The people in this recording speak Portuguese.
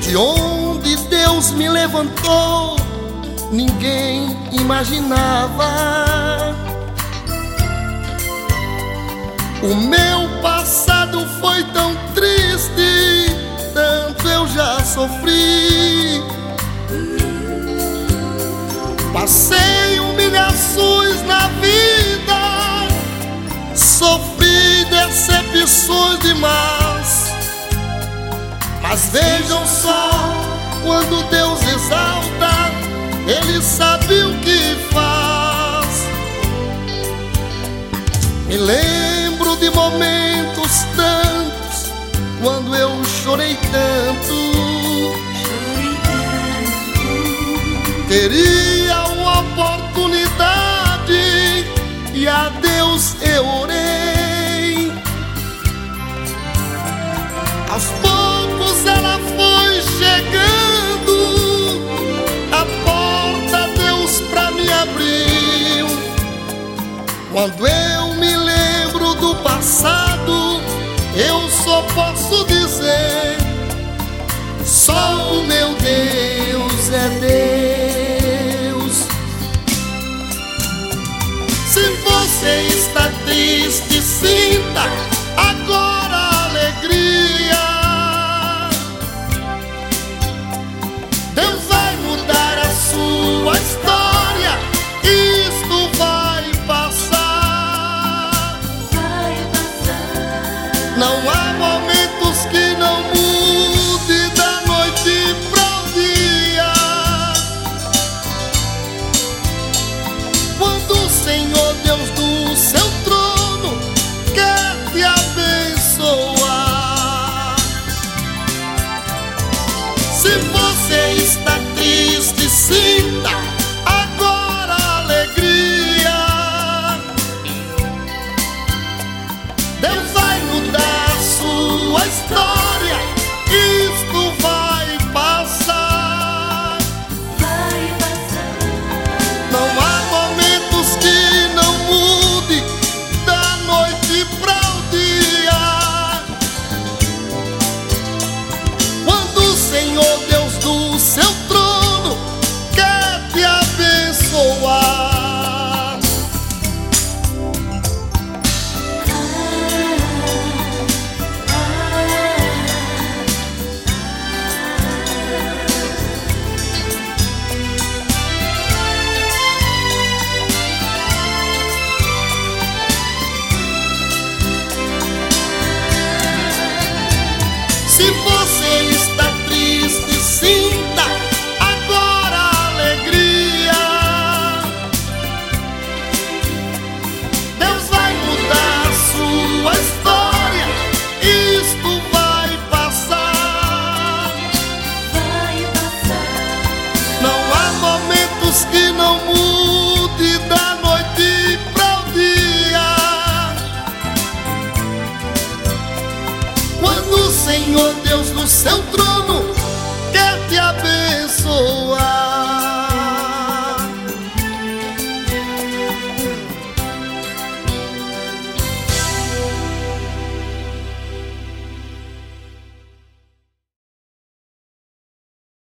De onde Deus me levantou, ninguém imaginava. O meu passado foi tão triste, tanto eu já sofri. Passei humilhações na vida, sofri decepções demais. Mas vejam só, quando Deus exalta, Ele sabe o que faz. Me lembro de momentos tantos, quando eu chorei tanto. Queria uma oportunidade e a Deus eu orei. Aos poucos ela foi chegando, a porta Deus pra mim abriu. Quando eu me lembro do passado, eu só posso dizer: só o meu Deus é Deus. Se você está triste, sinta agora a alegria. Deus vai mudar a sua história, isto vai passar. Vai passar. Não há momentos que não mude da noite para o dia. Quando o Senhor Deus do seu trono quer te abençoar. Se você está triste, sinta agora a alegria. Deus vai mudar a sua história, isto vai passar. Vai passar. Não há momentos que não mude da noite para o dia. Quando o Senhor Deus do seu trono quer te abençoar. Se você está triste, sinta agora a alegria. Deus vai mudar a sua história, isto vai passar. Vai passar. Não há momentos que não mude da noite para o dia. Quando o Senhor Deus no seu trono quer te abençoar.